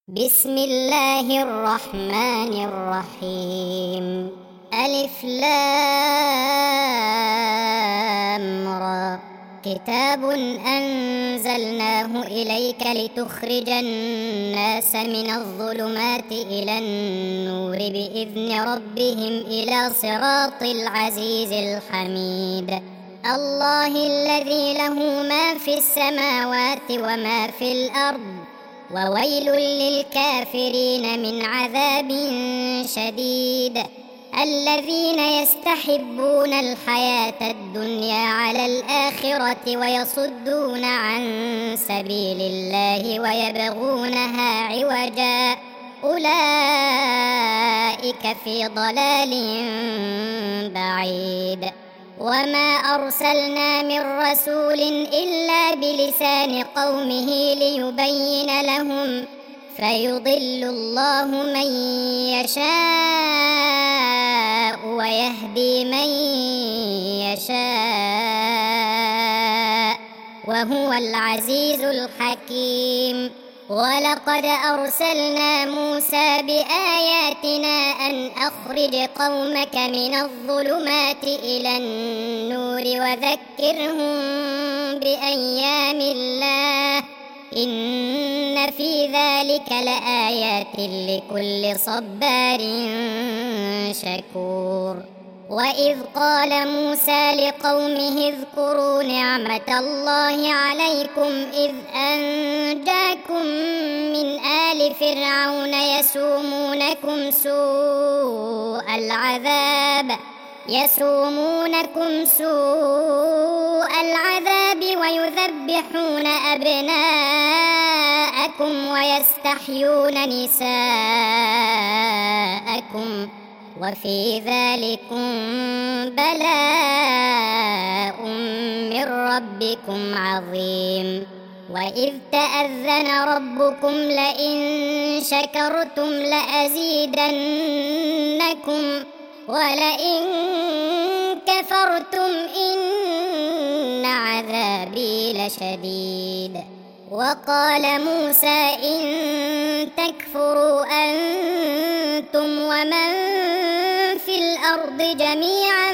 بسم الله الرحمن الرحيم. ألف لام را. كتاب أنزلناه إليك لتخرج الناس من الظلمات إلى النور بإذن ربهم إلى صراط العزيز الحميد. الله الذي له ما في السماوات وما في الأرض، وويل للكافرين من عذاب شديد. الذين يستحبون الحياة الدنيا على الآخرة ويصدون عن سبيل الله ويبغونها عوجا، أولئك في ضلال بعيد. وما أرسلنا من رسول إلا بلسان قومه ليبين لهم، فيضل الله من يشاء ويهدي من يشاء، وهو العزيز الحكيم. ولقد أرسلنا موسى بآياتنا أن أخرج قومك من الظلمات إلى النور وذكرهم بأيام الله، إن في ذلك لآيات لكل صبار شكور. وإذ قال موسى لقومه اذكروا نعمة الله عليكم إذ أنجاكم من آل فرعون يسومونكم سوء العذاب ويذبحون أبناءكم ويستحيون نساءكم، وفي ذلكم بلاء من ربكم عظيم. وإذ تأذن ربكم لئن شكرتم لأزيدنكم ولئن كفرتم إن عذابي لشديد. وقال موسى إن تكفروا أنتم ومن في الأرض جميعا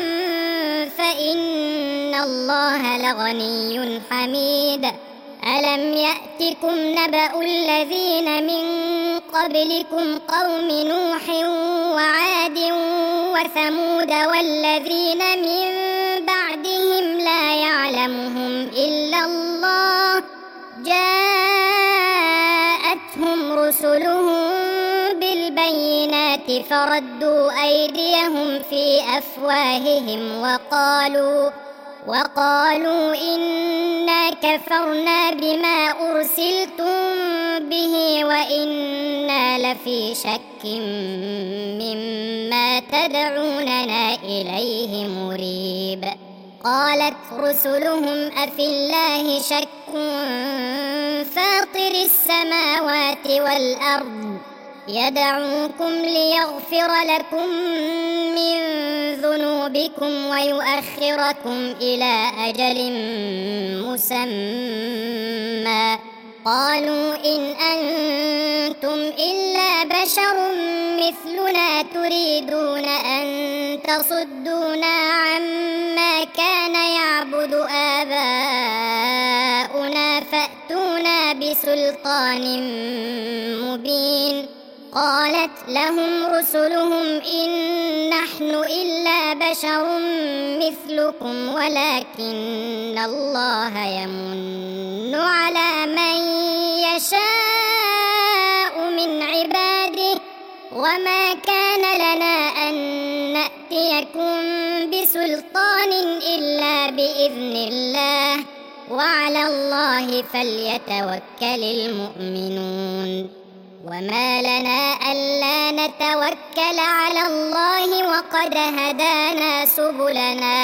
فإن الله لغني حميد. ألم يأتكم نبأ الذين من قبلكم قوم نوح وعاد وثمود والذين من بعدهم لا يعلمهم إلا الله، جاءتهم رسلهم بالبينات فردوا أيديهم في أفواههم وقالوا إنا كفرنا بما أرسلتم به وإنا لفي شك مما تدعوننا إليه مريب. قالت رسلهم أفي الله شك فاطر السماوات والأرض يدعوكم ليغفر لكم من ذنوبكم ويؤخركم إلى أجل مسمى، قالوا إن أنتم إلا بشر مثلنا تريدون أن تصدونا عما كان يعبد آباؤنا فأتونا بسلطان مبين. قالت لهم رسلهم إن نحن إلا بشر مثلكم ولكن الله يمن على من يشاء من عباده، وما كان لنا أن نأتيكم بسلطان إلا بإذن الله، وعلى الله فليتوكل المؤمنون. وما لنا ألا نتوكل على الله وقد هدانا سبلنا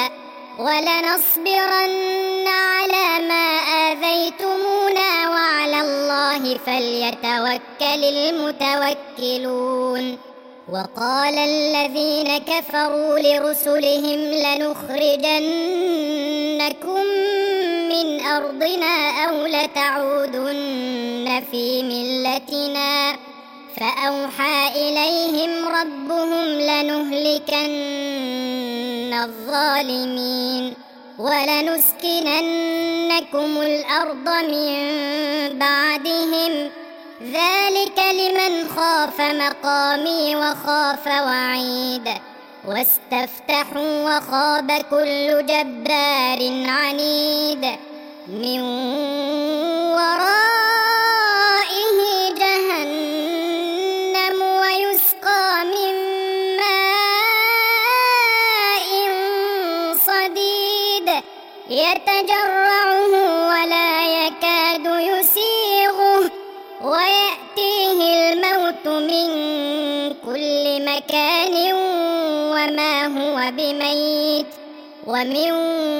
ولنصبرن على ما آذيتمونا وعلى الله فليتوكل المتوكلون. وقال الذين كفروا لرسلهم لنخرجنكم من أرضنا أو لتعودن في ملتنا فأوحى إليهم ربهم لنهلكن الظالمين ولنسكننكم الأرض من بعدهم ذلك لمن خاف مقامي وخاف وعيد واستفتحوا وخاب كل جبار عنيد من ورائه جهنم ويسقى من ماء صديد يتجرعه ولا يكاد يسيغه ويأتيه الموت من كل مكان وما هو بميت ومن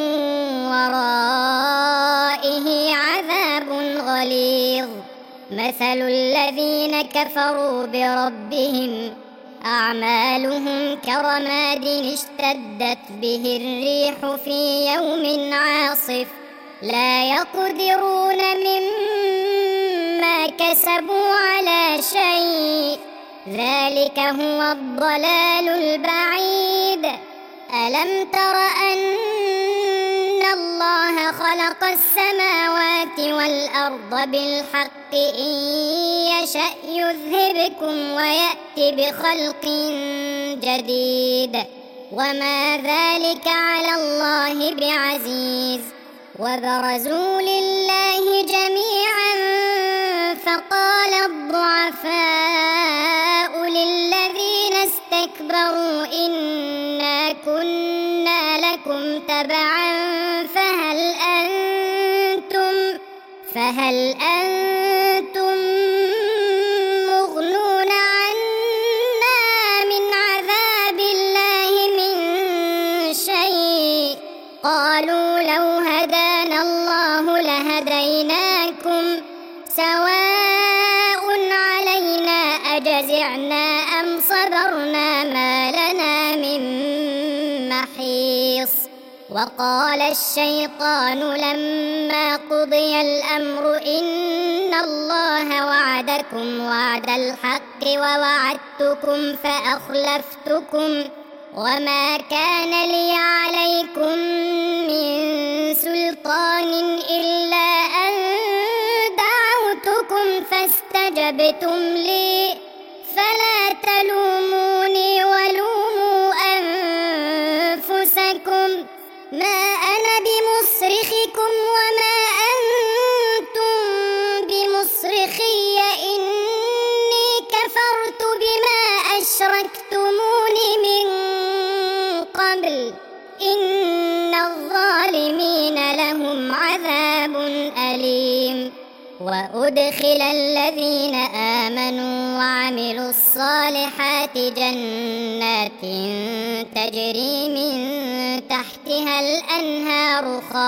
ورائه عذاب غليظ مثل الذين كفروا بربهم أعمالهم كرماد اشتدت به الريح في يوم عاصف لا يقدرون مما كسبوا على شيء ذلك هو الضلال البعيد ألم تر أن الله خلق السماوات والأرض بالحق إن يشأ يذهبكم ويأتي بخلق جديد وما ذلك على الله بعزيز وبرزوا لله جميعا فقال الضعفاء للذين استكبروا إنا كنا لكم تبعا فهل أنتم مغنون عنا من عذاب الله من شيء قالوا لو هدانا الله لهديناكم سواء علينا أجزعنا أم صبرنا ما لنا من محيص وقال الشيطان لما قضي الأمر إن الله وعدكم وعد الحق ووعدتكم فأخلفتكم وما كان لي عليكم من سلطان إلا أن دعوتكم فاستجبتم لي فلا تلوموني ولوموا أنفسكم ما أنا بمصرخكم وما أنتم بمصرخي إني كفرت بما أشركتمون من قبل إن الظالمين لهم عذاب أليم وأدخل الذين آمنوا وعملوا الصالحات جنات تجري من تحتها الأنهار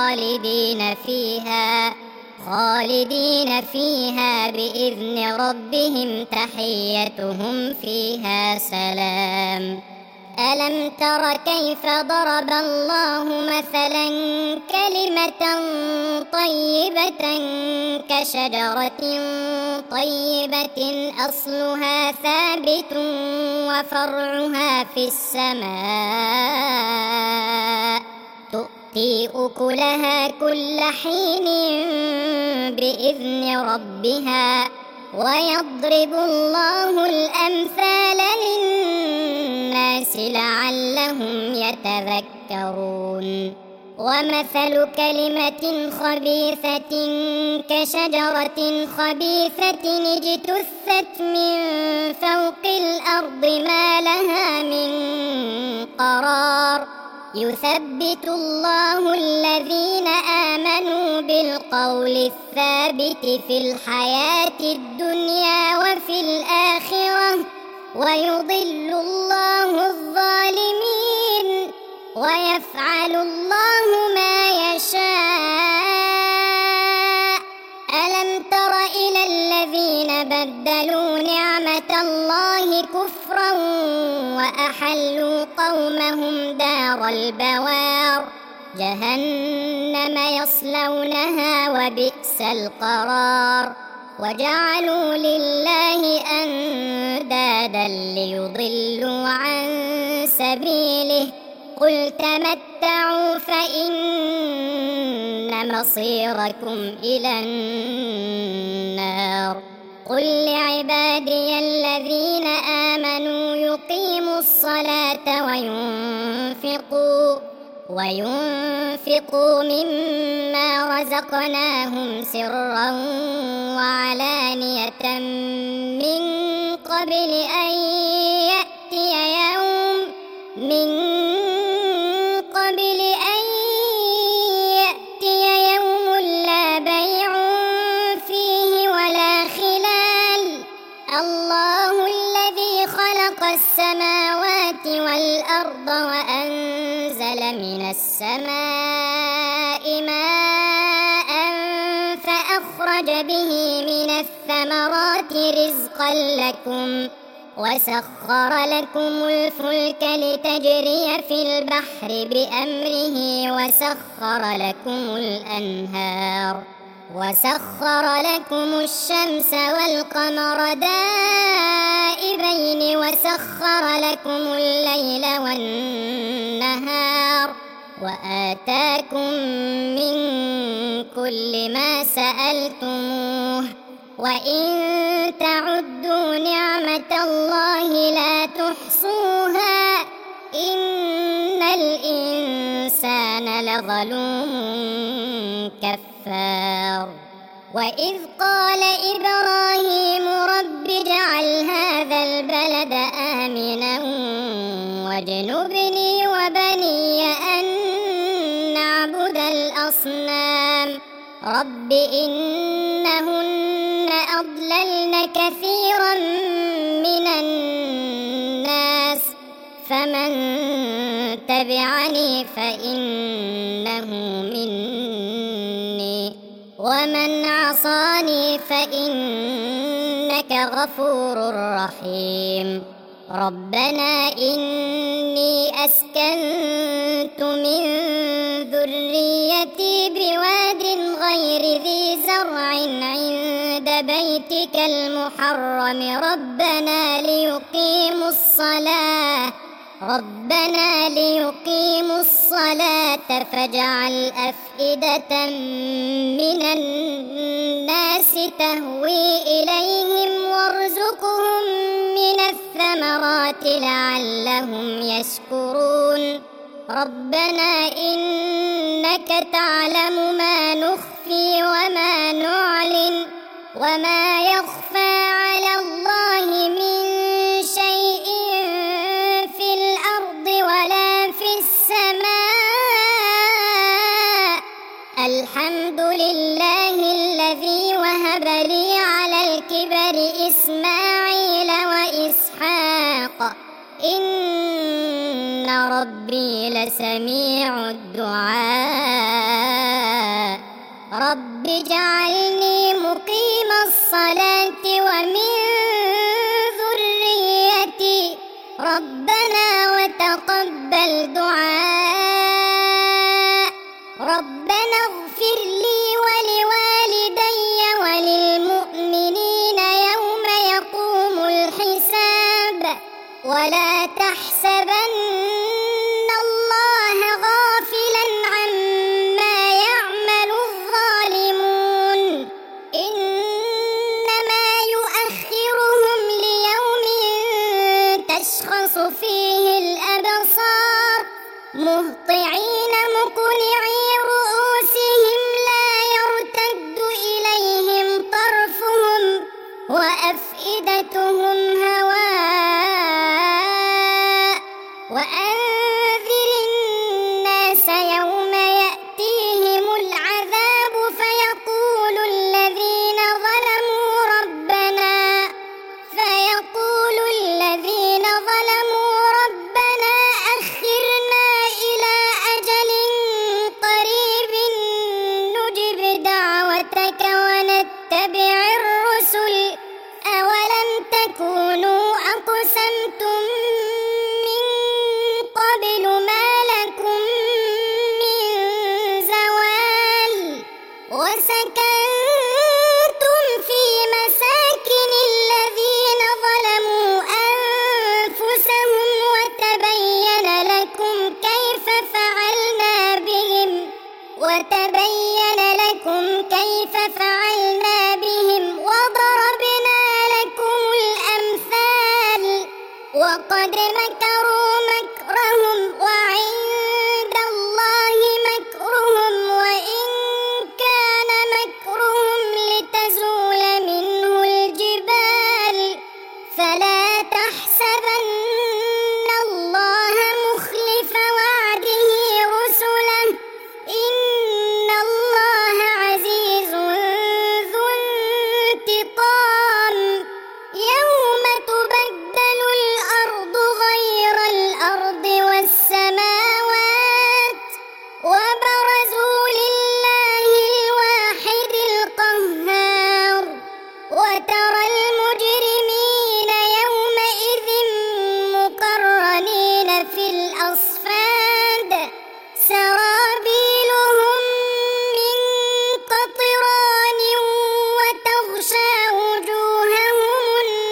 خالدين فيها بإذن ربهم تحيتهم فيها سلام ألم تر كيف ضرب الله مثلا كلمة طيبة كشجرة طيبة أصلها ثابت وفرعها في السماء تؤتي أكلها كل حين بإذن ربها ويضرب الله الأمثال للناس لعلهم يتذكرون ومثل كلمة خبيثة كشجرة خبيثة اجتثت من فوق الأرض ما لها من قرار يثبت الله الذين آمنوا بالقول الثابت في الحياة الدنيا وفي الآخرة ويضل الله الظالمين ويفعل الله ما يشاء ألم تر إلى الذين بدلوا نعمة الله كفرا وأحلوا قومهم دار البوار جهنم يصلونها وبئس القرار وجعلوا لله أندادا سبيله قل تمتعوا فإن مصيركم إلى النار قل لعبادي الذين آمنوا يقيموا الصلاة وينفقوا مما رزقناهم سرا وعلانية من قبل أن يأتي يوم لا بيع فيه ولا خلال الله الذي خلق السماوات والأرض وأنزل من السماء ماء فأخرج به من الثمرات رزقا لكم وسخر لكم الفلك لتجري في البحر بأمره وسخر لكم الشمس والقمر دائبين وسخر لكم الليل والنهار وآتاكم من كل ما سألتموه وإن تعدوا نعمة الله لا تحصوها إن الإنسان لظلوم كفار وإذ قال إبراهيم رب اجعل هذا البلد آمنا واجنبني وبني أن نعبد الأصنام رب إنهن أضللن كثيرا من الناس فمن تبعني فإنه مني ومن عصاني فإنك غفور رحيم ربنا إني أسكنت من ذريتي بواد غير ذي زرع عند بيتك المحرم ربنا ليقيموا الصلاة فاجعل أفئدة من الناس تهوي إليهم وارزقهم من الثمرات لعلهم يشكرون ربنا إنك تعلم ما نخفي وما نعلن وما يخفى على الله من شيء في الأرض ولا في السماء الحمد لله الذي وهب لي على الكبر إسماعيل وإسحاق إن ربي لسميع الدعاء رب اجعلني مقيم الصلاة ومن ذريتي ربنا وتقبل دعاء ربنا اغفر لي ولوالدي وللمؤمنين يوم يقوم الحساب ولا تحسبن الله غافلا عما يعمل الظالمون إنما يؤخرهم ليوم تشخص فيه الأبصار مهطعين مقنعي رؤوسهم لا يرتد إليهم طرفهم وأفئدتهم هواء وأنذر الناس يوم يأتيهم العذاب فيقول الذين ظلموا ربنا أخرنا إلى أجل قريب نجب دعوتك ونتبع الرسل أولم تكونوا أقسمتم من قبل ما لكم من زوال وسكنتم في مساكن الذين ظلموا أنفسهم وتبين وقد مكروا مكرهم وعند الله مكرهم وإن كان مكرهم لتزول منه الجبال فلا تحسبن الله مخلف وعده رسله إن الله عزيز ذو انتقام يوم تبدل الأرض غير الأرض والسماوات وبرزوا لله الواحد القهار وترى المجرمين يومئذ مقرنين في الأصفاد سرابيلهم من قطران وتغشى وجوههم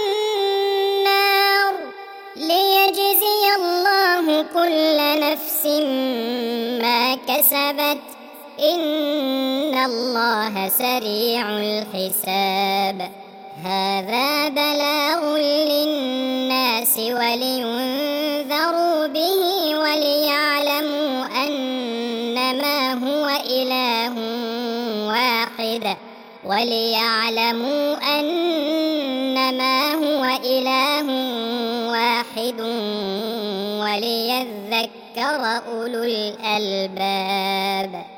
النار ليجزي الله كل نفس ما كسبت إن الله سريع الحساب هذا بلاغ للناس ولينذروا به وليعلموا أنما هو إله واحد وليذكر أولو الألباب.